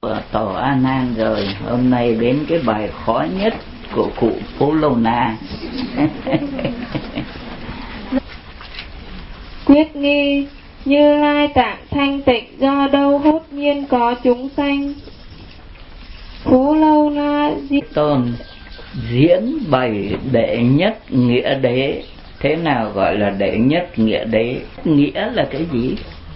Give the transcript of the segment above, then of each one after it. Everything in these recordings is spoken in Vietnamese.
Tổ A Nan rồi, hôm nay đến cái bài khó nhất của cụ Phú Lâu Na. Quyết nghi, Như Lai Tạng thanh tịnh do đâu hốt nhiên có chúng sanh. Phú Lâu Na Tôn diễn bày đệ nhất nghĩa đế. Thế nào gọi là đệ nhất nghĩa đế? Nghĩa là cái gì?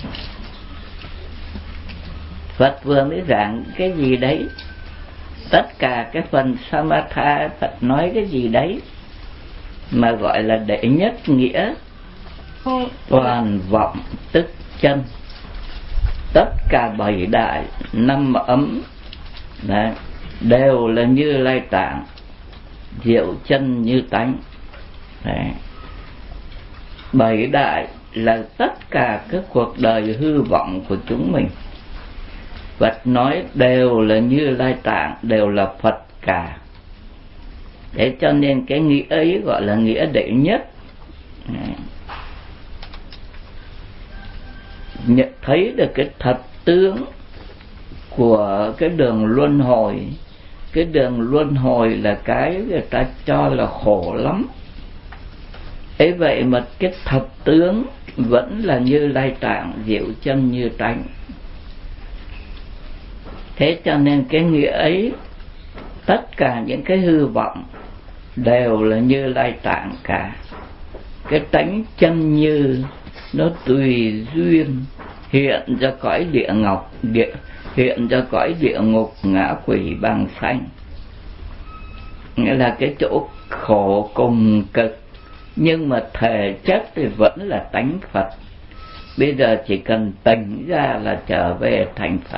Phật vừa mới giảng cái gì đấy? Tất cả cái phần Samatha Phật nói cái gì đấy mà gọi là đệ nhất nghĩa? Toàn vọng tức chân. Tất cả bảy đại năm ấm đấy, đều là Như Lai Tạng, diệu chân như tánh đấy. Bảy đại là tất cả các cuộc đời hư vọng của chúng mình. Phật nói đều là Như Lai Tạng, đều là Phật cả. Thế cho nên cái nghĩa ấy gọi là nghĩa đệ nhất. Nhận thấy được cái thật tướng của cái đường luân hồi. Cái đường luân hồi là cái người ta cho là khổ lắm. Ấy vậy mà cái thật tướng vẫn là Như Lai Tạng, diệu chân như tánh. Thế cho nên cái nghĩa ấy, tất cả những cái hư vọng đều là Như Lai Tạng cả. Cái tánh chân như nó tùy duyên hiện ra cõi hiện ra cõi địa ngục, ngã quỷ, bàng sanh. Nghĩa là cái chỗ khổ cùng cực, nhưng mà thể chất thì vẫn là tánh Phật. Bây giờ chỉ cần tỉnh ra là trở về thành Phật.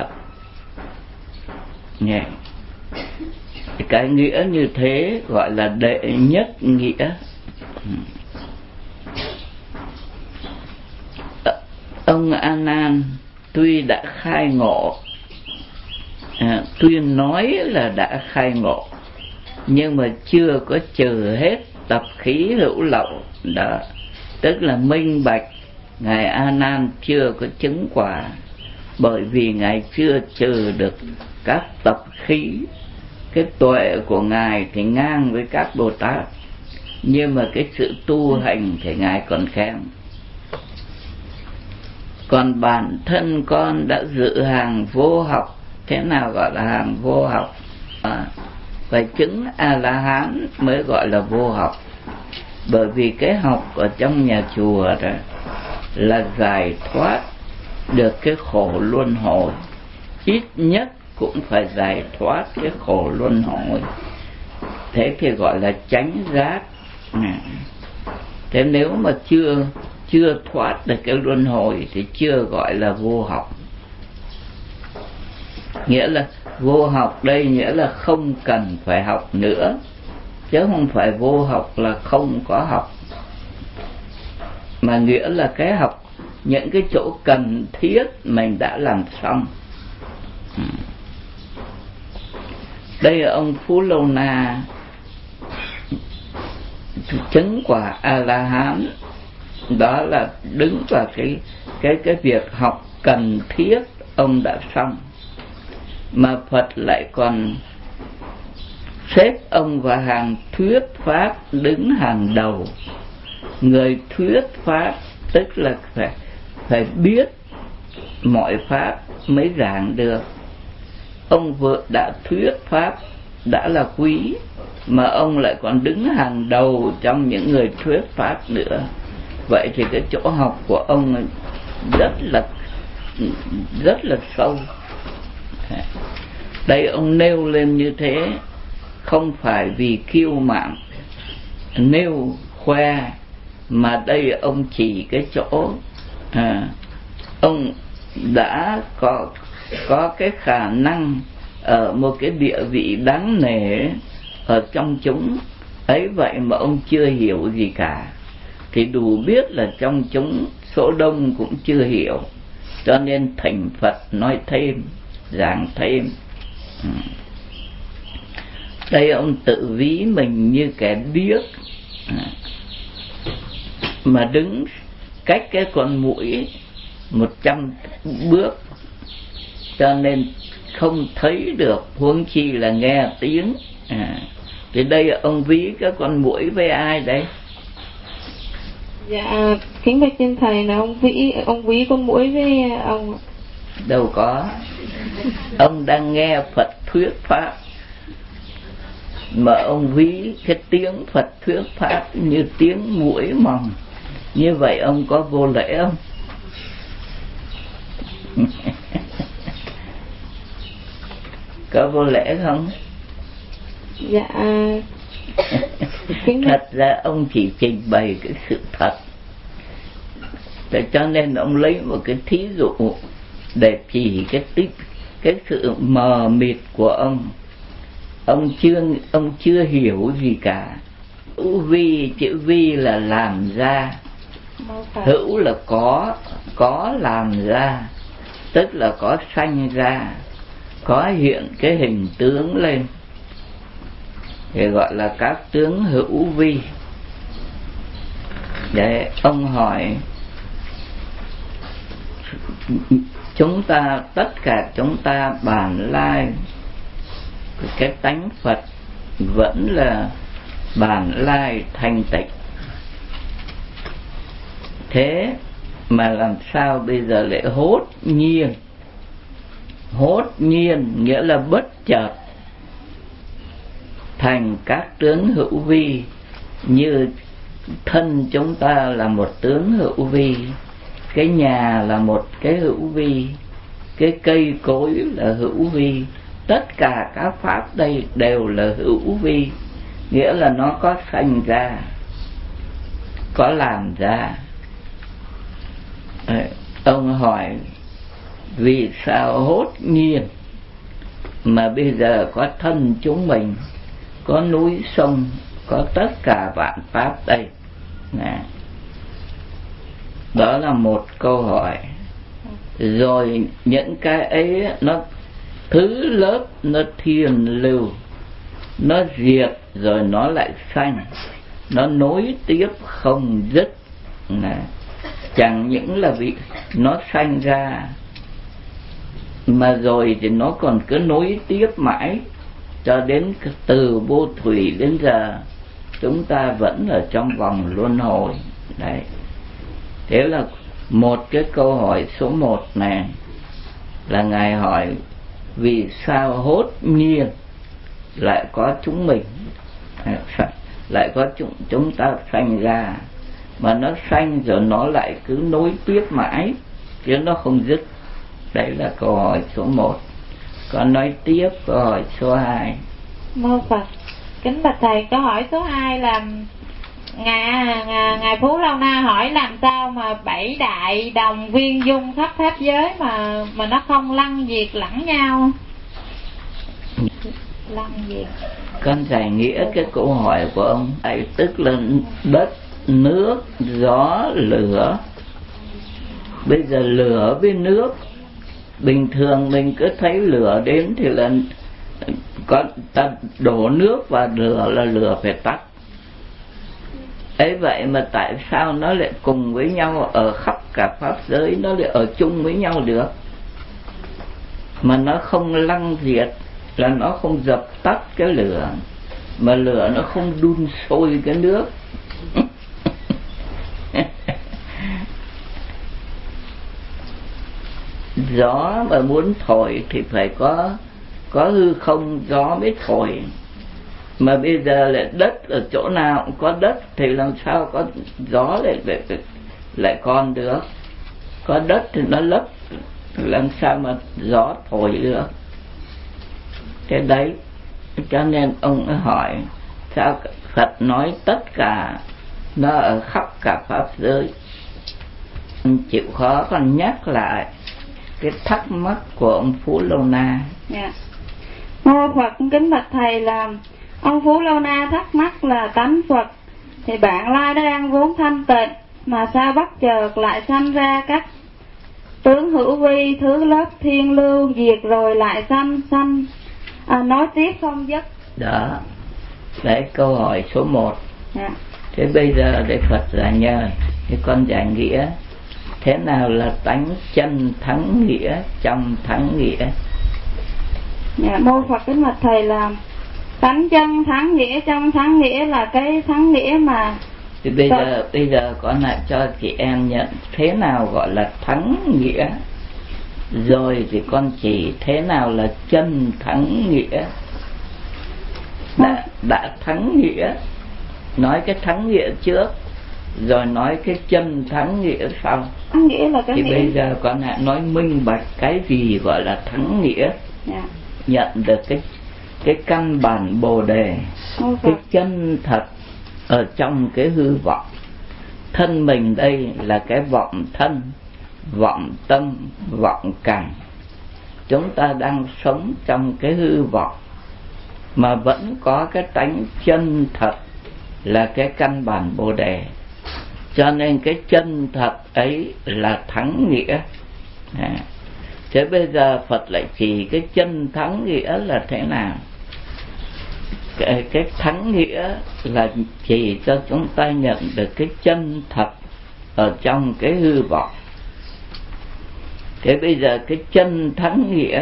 Nghe. Cái nghĩa như thế gọi là đệ nhất nghĩa. Ông A Nan tuy đã khai ngộ, tuy nói là đã khai ngộ, nhưng mà chưa có trừ hết tập khí hữu lậu đó. Tức là minh bạch, ngài A Nan chưa có chứng quả, bởi vì ngài chưa trừ được các tập khí. Cái tuệ của ngài thì ngang với các Bồ Tát, nhưng mà cái sự tu hành thì ngài còn kém. Còn bản thân con đã giữ hàng vô học. Thế nào gọi là hàng vô học? Phải chứng A-la-hán mới gọi là vô học. Bởi vì cái học ở trong nhà chùa đó là giải thoát được cái khổ luân hồi. Ít nhất cũng phải giải thoát cái khổ luân hồi. Thế thì gọi là chánh giác. Thế nếu mà chưa thoát được cái luân hồi thì chưa gọi là vô học. Nghĩa là vô học đây nghĩa là không cần phải học nữa, chứ không phải vô học là không có học, mà nghĩa là cái học những cái chỗ cần thiết mình đã làm xong. Đây là ông Phú Lâu Na chứng quả A-la-hán, đó là đứng vào cái việc học cần thiết ông đã xong. Mà Phật lại còn xếp ông vào hàng thuyết pháp đứng hàng đầu. Người thuyết pháp tức là phải biết mọi pháp mới giảng được. Ông vừa đã thuyết pháp đã là quý, mà ông lại còn đứng hàng đầu trong những người thuyết pháp nữa. Vậy thì cái chỗ học của ông rất là sâu. Đây ông nêu lên như thế không phải vì kiêu mạn nêu khoe, mà đây ông chỉ cái chỗ ông đã có cái khả năng ở một cái địa vị đáng nể ở trong chúng ấy. Vậy mà ông chưa hiểu gì cả, thì đủ biết là trong chúng số đông cũng chưa hiểu, cho nên thành Phật nói thêm, giảng thêm. Đây ông tự ví mình như kẻ điếc mà đứng cách cái con muỗi 100 bước, cho nên không thấy được, huống chi là nghe tiếng. Thì đây ông ví cái con muỗi với ai đấy? Dạ kính bạch trên thầy, là ông ví con muỗi với ông. Đâu có, ông đang nghe Phật thuyết pháp mà ông ví cái tiếng Phật thuyết pháp như tiếng muỗi mòng, như vậy ông có vô lễ không? Có vô lễ không? Dạ thật ra ông chỉ trình bày cái sự thật, để cho nên ông lấy một cái thí dụ để chỉ cái sự mờ mịt của ông. Ông chưa hiểu gì cả. Vi, chữ vi là làm ra, hữu là có làm ra, tức là có sanh ra, có hiện cái hình tướng lên, thì gọi là các tướng hữu vi. Để ông hỏi chúng ta, tất cả chúng ta bản lai cái tánh Phật vẫn là bản lai thanh tịnh, thế mà làm sao bây giờ lại hốt nhiên nghĩa là bất chợt thành các tướng hữu vi, như thân chúng ta là một tướng hữu vi, cái nhà là một cái hữu vi, cái cây cối là hữu vi, tất cả các pháp đây đều là hữu vi, nghĩa là nó có sanh ra, có làm ra. Ông hỏi vì sao hốt nhiên mà bây giờ có thân chúng mình, có núi sông, có tất cả vạn pháp đây. Đó là một câu hỏi. Rồi những cái ấy nó thứ lớp, nó thiền lưu, nó diệt rồi nó lại sanh, nó nối tiếp không dứt. Chẳng những là vì nó sanh ra mà rồi thì nó còn cứ nối tiếp mãi cho đến từ vô thủy đến giờ chúng ta vẫn ở trong vòng luân hồi đấy. Thế là một cái câu hỏi số 1 này là Ngài hỏi vì sao hốt nhiên lại có chúng mình, lại có chúng ta sanh ra, mà nó sanh rồi nó lại cứ nối tiếp mãi chứ nó không dứt. Đấy là câu hỏi số 1. Còn nói tiếp câu hỏi số 2. Mô Phật. Kính bạch thầy, câu hỏi số 2 là Ngài Phú Lâu Na hỏi làm sao mà 7 đại đồng viên dung khắp pháp giới mà nó không lăng diệt lẫn nhau. Lăng diệt. Con giải nghĩa cái câu hỏi của ông ấy, tức là đất, nước, gió, lửa. Bây giờ lửa với nước, bình thường mình cứ thấy lửa đến thì là ta đổ nước vào lửa là lửa phải tắt. Ấy vậy mà tại sao nó lại cùng với nhau ở khắp cả pháp giới, nó lại ở chung với nhau được, mà nó không lăng diệt, là nó không dập tắt cái lửa, mà lửa nó không đun sôi cái nước. Gió mà muốn thổi thì phải có hư không gió mới thổi, mà bây giờ lại đất ở chỗ nào cũng có đất thì làm sao có gió lại còn được. Có đất thì nó lấp, làm sao mà gió thổi được. Cái đấy cho nên ông hỏi sao Phật nói tất cả nó ở khắp cả pháp giới. Chịu khó còn nhắc lại cái thắc mắc của ông Phú Lâu Na. Dạ. Mô Phật kính bạch thầy, là ông Phú Lâu Na thắc mắc là tánh Phật thì bạn lai đang vốn thanh tịnh, mà sao bất chợt lại sanh ra các tướng hữu vi, thứ lớp thiên lưu, diệt rồi lại sanh nói tiếp không dứt. Đó, đấy câu hỏi số 1. Dạ. Thế bây giờ để Phật giải nhờ thì con giải nghĩa thế nào là tánh chân thắng nghĩa, trong thắng nghĩa. Dạ, mô Phật kính bạch thầy, là tánh chân thắng nghĩa. Trong thắng nghĩa là cái thắng nghĩa mà thì bây giờ con lại cho chị em nhận thế nào gọi là thắng nghĩa, rồi thì con chỉ thế nào là chân thắng nghĩa. Đã thắng nghĩa, nói cái thắng nghĩa trước rồi nói cái chân thắng nghĩa sau. Thắng nghĩa là cái thì nghĩa. Bây giờ con lại nói minh bạch cái gì gọi là thắng nghĩa. Nhận được cái căn bản Bồ Đề, cái chân thật ở trong cái hư vọng. Thân mình đây là cái vọng thân, vọng tâm, vọng cảnh. Chúng ta đang sống trong cái hư vọng mà vẫn có cái tánh chân thật là cái căn bản Bồ Đề. Cho nên cái chân thật ấy là thắng nghĩa. Thế bây giờ Phật lại chỉ cái chân thắng nghĩa là thế nào? Cái thắng nghĩa là chỉ cho chúng ta nhận được cái chân thật ở trong cái hư vọng. Thế bây giờ cái chân thắng nghĩa,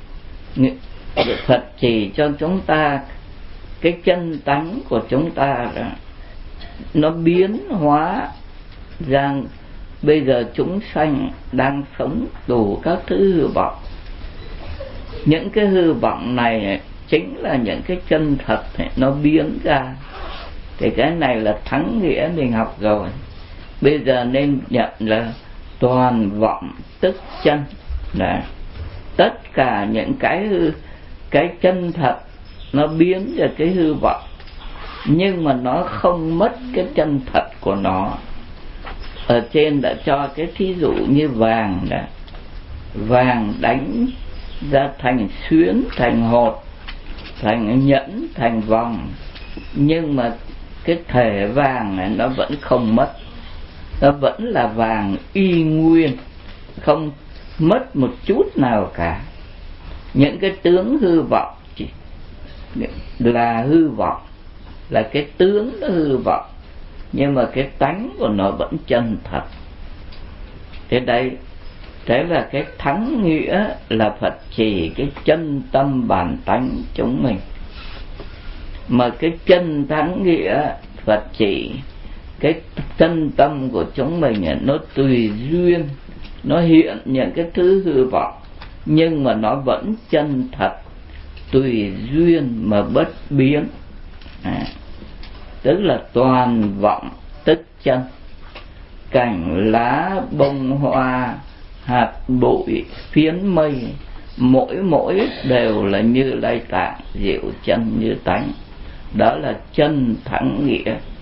Phật chỉ cho chúng ta cái chân tánh của chúng ta đó, nó biến hóa rằng bây giờ chúng sanh đang sống đủ các thứ hư vọng. Những cái hư vọng này chính là những cái chân thật này, nó biến ra. Thì cái này là thắng nghĩa mình học rồi. Bây giờ nên nhận là toàn vọng tức chân. Đấy. Tất cả những cái chân thật nó biến ra cái hư vọng, nhưng mà nó không mất cái chân thật của nó. Ở trên đã cho cái thí dụ như vàng đó. Vàng đánh ra thành xuyến, thành hột, thành nhẫn, thành vòng, nhưng mà cái thể vàng này nó vẫn không mất. Nó vẫn là vàng y nguyên, không mất một chút nào cả. Những cái tướng hư vọng là hư vọng, là cái tướng nó hư vọng, nhưng mà cái tánh của nó vẫn chân thật. Thế đây, thế là cái thắng nghĩa là Phật chỉ cái chân tâm bản tánh chúng mình. Mà cái chân thắng nghĩa Phật chỉ cái chân tâm của chúng mình nó tùy duyên, nó hiện những cái thứ hư vọng, nhưng mà nó vẫn chân thật, tùy duyên mà bất biến. Tức là toàn vọng tức chân. Cảnh lá bông hoa, hạt bụi phiến mây, mỗi đều là Như Lai Tạng, diệu chân như tánh. Đó là chân thắng nghĩa.